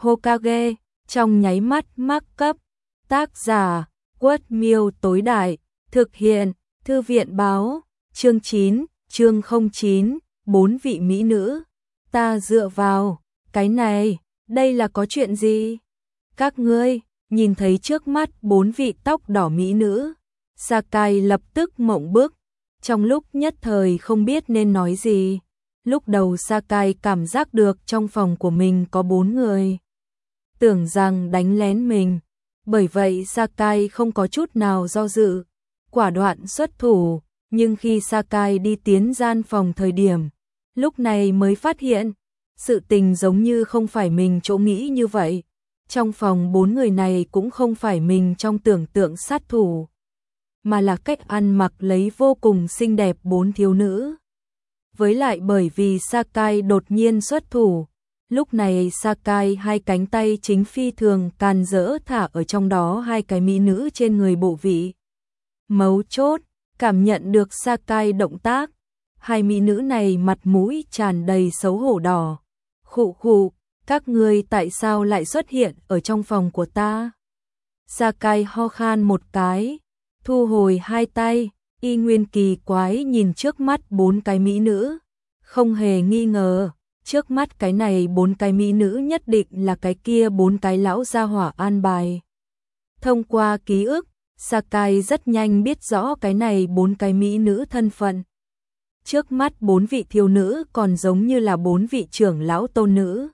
Hokage, trong nháy mắt mắc cấp. Tác giả, Quất Miêu tối đại, thực hiện, Thư viện báo, chương 9, chương 09, 4 vị mỹ nữ. Ta dựa vào, cái này, đây là có chuyện gì? Các ngươi, nhìn thấy trước mắt 4 vị tóc đỏ mỹ nữ, Sakai lập tức mộng bức, trong lúc nhất thời không biết nên nói gì. Lúc đầu Sakai cảm giác được trong phòng của mình có 4 người, tưởng rằng đánh lén mình, bởi vậy Sakai không có chút nào do dự, quả đoạn xuất thủ, nhưng khi Sakai đi tiến gian phòng thời điểm, lúc này mới phát hiện, sự tình giống như không phải mình chỗ nghĩ như vậy. Trong phòng 4 người này cũng không phải mình trong tưởng tượng sát thủ, mà là cách ăn mặc lấy vô cùng xinh đẹp 4 thiếu nữ. Với lại bởi vì Sakai đột nhiên xuất thủ, lúc này Sakai hai cánh tay chính phi thường càn rỡ thả ở trong đó hai cái mỹ nữ trên người bộ vị. Mấu chốt, cảm nhận được Sakai động tác, hai mỹ nữ này mặt mũi tràn đầy xấu hổ đỏ. Khụ khụ, các ngươi tại sao lại xuất hiện ở trong phòng của ta? Sakai ho khan một cái, thu hồi hai tay, y nguyên kỳ quái nhìn trước mắt 4 cái mỹ nữ, không hề nghi ngờ, trước mắt cái này 4 cái mỹ nữ nhất định là cái kia 4 cái lão gia hỏa an bài. Thông qua ký ức, Sakai rất nhanh biết rõ cái này 4 cái mỹ nữ thân phận. Trước mắt 4 vị thiếu nữ còn giống như là 4 vị trưởng lão tôn nữ.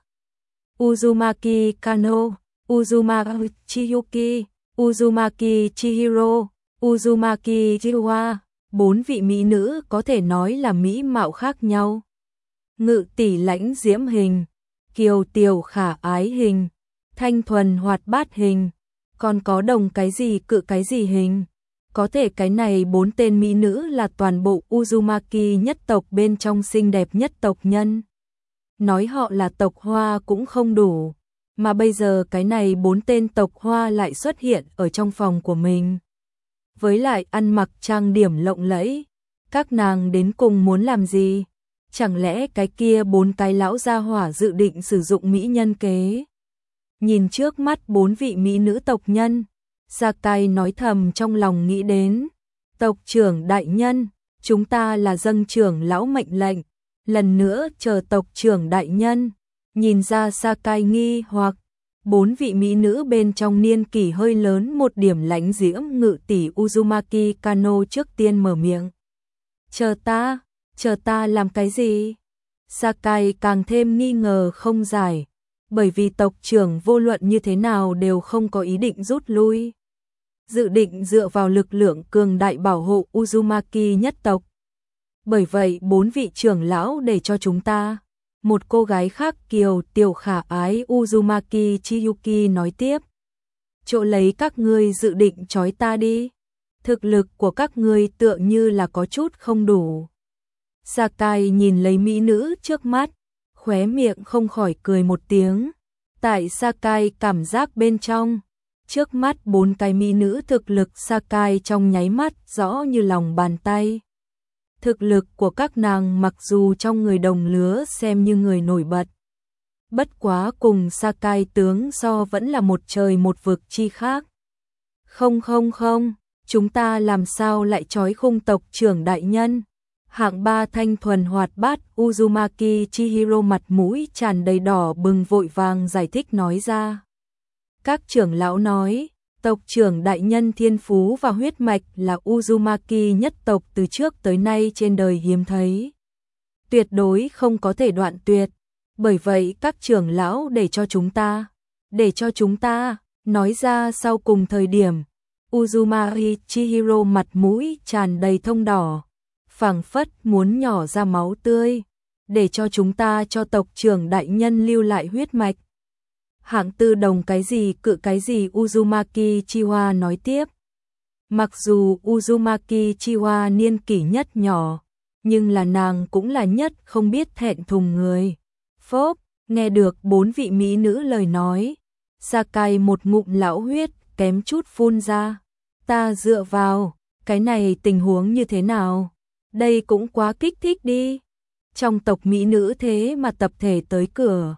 Uzumaki Kano, Uzumaki Chiyuki, Uzumaki Chihiro, Uzumaki Jiwa, 4 vị mỹ nữ có thể nói là mỹ mạo khác nhau. Ngự tỷ lãnh diễm hình, kiều tiểu khả ái hình, thanh thuần hoạt bát hình, còn có đồng cái gì cự cái gì hình. Có thể cái này 4 tên mỹ nữ là toàn bộ Uzumaki nhất tộc bên trong xinh đẹp nhất tộc nhân. Nói họ là tộc Hoa cũng không đủ, mà bây giờ cái này 4 tên tộc Hoa lại xuất hiện ở trong phòng của mình. Với lại ăn mặc trang điểm lộng lẫy, các nàng đến cùng muốn làm gì? Chẳng lẽ cái kia 4 cái lão gia hỏa dự định sử dụng mỹ nhân kế? Nhìn trước mắt 4 vị mỹ nữ tộc nhân, Sakai nói thầm trong lòng nghĩ đến. Tộc trưởng đại nhân, chúng ta là dâng trưởng lão mệnh lệnh, lần nữa chờ tộc trưởng đại nhân. Nhìn ra Sakai nghi hoặc, 4 vị mỹ nữ bên trong niên kỷ hơi lớn một điểm lãnh diễm ngự tỷ Uzumaki Kano trước tiên mở miệng. Chờ ta làm cái gì? Sakai càng thêm nghi ngờ không giải, bởi vì tộc trưởng vô luận như thế nào đều không có ý định rút lui. Dự định dựa vào lực lượng cường đại bảo hộ Uzumaki nhất tộc. Bởi vậy 4 vị trưởng lão để cho chúng ta. Một cô gái khác kiều tiểu khả ái Uzumaki Chiyuki nói tiếp. Chỗ lấy các ngươi dự định trói ta đi. Thực lực của các ngươi tựa như là có chút không đủ. Sakai nhìn lấy mỹ nữ trước mắt, khóe miệng không khỏi cười một tiếng. Tại Sakai cảm giác bên trong, trước mắt 4 cái mỹ nữ thực lực Sakai trong nháy mắt rõ như lòng bàn tay. Thực lực của các nàng mặc dù trong người đồng lứa xem như người nổi bật, bất quá cùng Sakai tướng so vẫn là một trời một vực chi khác. Không, chúng ta làm sao lại trói khung tộc trưởng đại nhân? Hạng 3 thanh thuần hoạt bát Uzumaki Chihiro mặt mũi tràn đầy đỏ bừng vội vàng giải thích nói ra. Các trưởng lão nói, tộc trưởng đại nhân thiên phú và huyết mạch là Uzumaki nhất tộc từ trước tới nay trên đời hiếm thấy. Tuyệt đối không có thể đoạn tuyệt. Bởi vậy các trưởng lão để cho chúng ta, nói ra sau cùng thời điểm, Uzumaki Chihiro mặt mũi tràn đầy thông đỏ, phảng phất muốn nhỏ ra máu tươi, để cho chúng ta cho tộc trưởng đại nhân lưu lại huyết mạch. Hạng tư đồng cái gì cự cái gì Uzumaki Chiwa nói tiếp. Mặc dù Uzumaki Chiwa niên kỷ nhất nhỏ, nhưng là nàng cũng là nhất không biết thẹn thùng người. Phốp, nghe được 4 vị mỹ nữ lời nói, Sakai một ngụm lão huyết kém chút phun ra. Ta dựa vào, cái này tình huống như thế nào? Đây cũng quá kích thích đi. Trong tộc mỹ nữ thế mà tập thể tới cửa.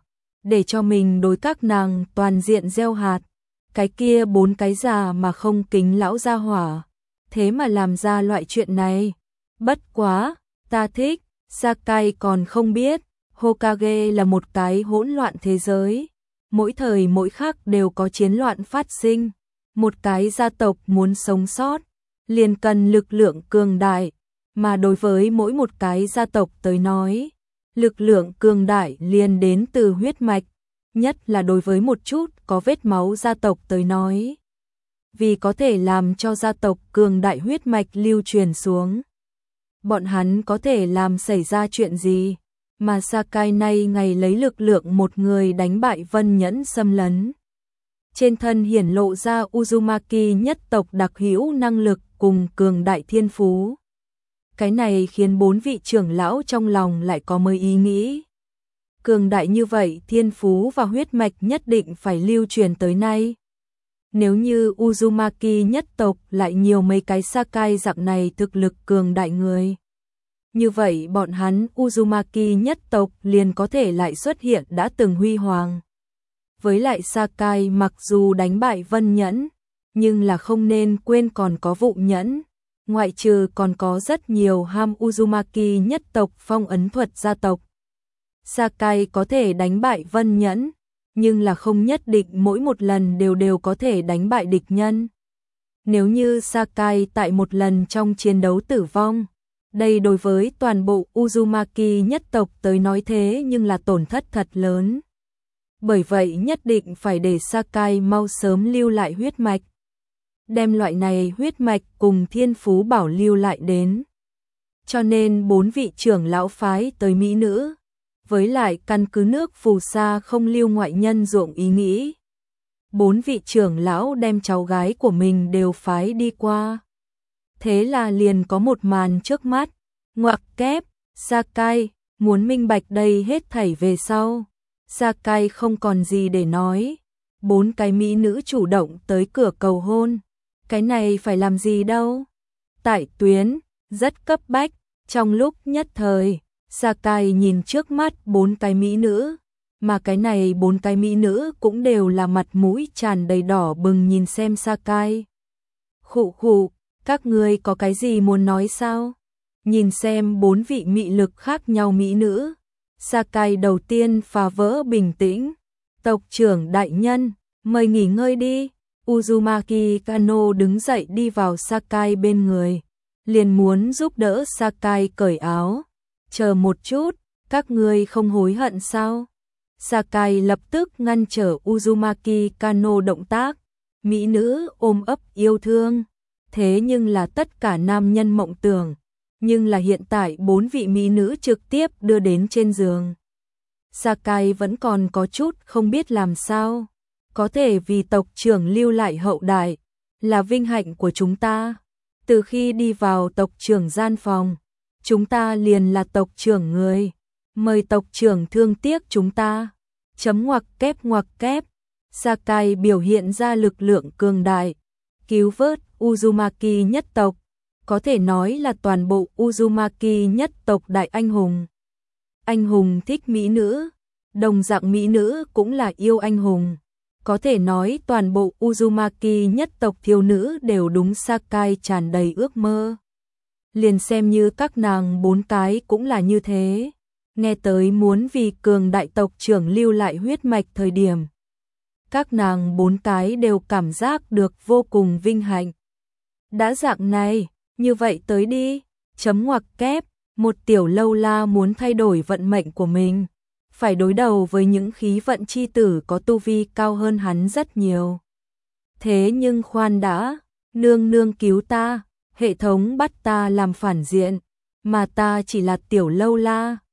để cho mình đối các nàng toàn diện gieo hạt. Cái kia 4 cái già mà không kính lão gia hỏa, thế mà làm ra loại chuyện này. Bất quá, ta thích, Sakai còn không biết, Hokage là một cái hỗn loạn thế giới. Mỗi thời mỗi khắc đều có chiến loạn phát sinh. Một cái gia tộc muốn sống sót, liền cần lực lượng cường đại. Mà đối với mỗi một cái gia tộc tới nói, lực lượng cường đại liền đến từ huyết mạch. Nhất là đối với một chút có vết máu gia tộc tới nói. Vì có thể làm cho gia tộc cường đại huyết mạch lưu truyền xuống. Bọn hắn có thể làm xảy ra chuyện gì, mà Sakai nay ngày lấy lực lượng một người đánh bại Vân Nhẫn xâm lấn. Trên thân hiển lộ ra Uzumaki nhất tộc đặc hữu năng lực cùng cường đại thiên phú. Cái này khiến 4 vị trưởng lão trong lòng lại có mới ý nghĩ. Cường đại như vậy thiên phú và huyết mạch nhất định phải lưu truyền tới nay. Nếu như Uzumaki nhất tộc lại nhiều mấy cái Sakai dạng này thực lực cường đại người. Như vậy bọn hắn Uzumaki nhất tộc liền có thể lại xuất hiện đã từng huy hoàng. Với lại Sakai mặc dù đánh bại Vân Nhẫn, nhưng là không nên quên còn có Vụ Nhẫn. Ngoại trừ còn có rất nhiều ham Uzumaki nhất tộc phong ấn thuật gia tộc. Sakai có thể đánh bại Vân Nhẫn, nhưng là không nhất định mỗi một lần đều có thể đánh bại địch nhân. Nếu như Sakai tại một lần trong chiến đấu tử vong, đây đối với toàn bộ Uzumaki nhất tộc tới nói thế nhưng là tổn thất thật lớn. Bởi vậy nhất định phải để Sakai mau sớm lưu lại huyết mạch. Đem loại này huyết mạch cùng thiên phú bảo lưu lại đến. Cho nên 4 vị trưởng lão phái tới mỹ nữ. Với lại căn cứ nước phù sa không lưu ngoại nhân ruộng ý nghĩ. 4 vị trưởng lão đem cháu gái của mình đều phái đi qua. Thế là liền có một màn trước mắt. Ngoặc kép, Sakai, muốn minh bạch đây hết thảy về sau. Sakai không còn gì để nói. 4 cái mỹ nữ chủ động tới cửa cầu hôn. Cái này phải làm gì đâu. Tại tuyến, rất cấp bách, trong lúc nhất thời. Sakai nhìn trước mắt 4 cái mỹ nữ, mà cái này 4 cái mỹ nữ cũng đều là mặt mũi tràn đầy đỏ bừng nhìn xem Sakai. Khụ khụ, các ngươi có cái gì muốn nói sao? Nhìn xem 4 vị mị lực khác nhau mỹ nữ, Sakai đầu tiên phá vỡ bình tĩnh. Tộc trưởng đại nhân, mời nghỉ ngơi đi. Uzumaki Kano đứng dậy đi vào Sakai bên người, liền muốn giúp đỡ Sakai cởi áo. Chờ một chút, các ngươi không hối hận sao? Sakai lập tức ngăn trở Uzumaki Kano động tác. Mỹ nữ ôm ấp yêu thương. Thế nhưng là tất cả nam nhân mộng tưởng. Nhưng là hiện tại 4 vị mỹ nữ trực tiếp đưa đến trên giường. Sakai vẫn còn có chút không biết làm sao. Có thể vì tộc trưởng lưu lại hậu đại là vinh hạnh của chúng ta. Từ khi đi vào tộc trưởng gian phòng, chúng ta liền là tộc trưởng người. Mời tộc trưởng thương tiếc chúng ta. Chấm ngoặc kép. Sakai biểu hiện ra lực lượng cường đại, cứu vớt Uzumaki nhất tộc. Có thể nói là toàn bộ Uzumaki nhất tộc đại anh hùng. Anh hùng thích mỹ nữ, đồng dạng mỹ nữ cũng là yêu anh hùng. Có thể nói toàn bộ Uzumaki nhất tộc thiếu nữ đều đúng Sakai tràn đầy ước mơ. Liền xem như các nàng 4 cái cũng là như thế. Nghe tới muốn vì cường đại tộc trưởng lưu lại huyết mạch thời điểm. Các nàng 4 cái đều cảm giác được vô cùng vinh hạnh. Đã dạng này, như vậy tới đi. Chấm ngoặc kép, một tiểu lâu la muốn thay đổi vận mệnh của mình. Phải đối đầu với những khí vận chi tử có tu vi cao hơn hắn rất nhiều. Thế nhưng khoan đã, nương nương cứu ta, hệ thống bắt ta làm phản diện, mà ta chỉ là tiểu lâu la.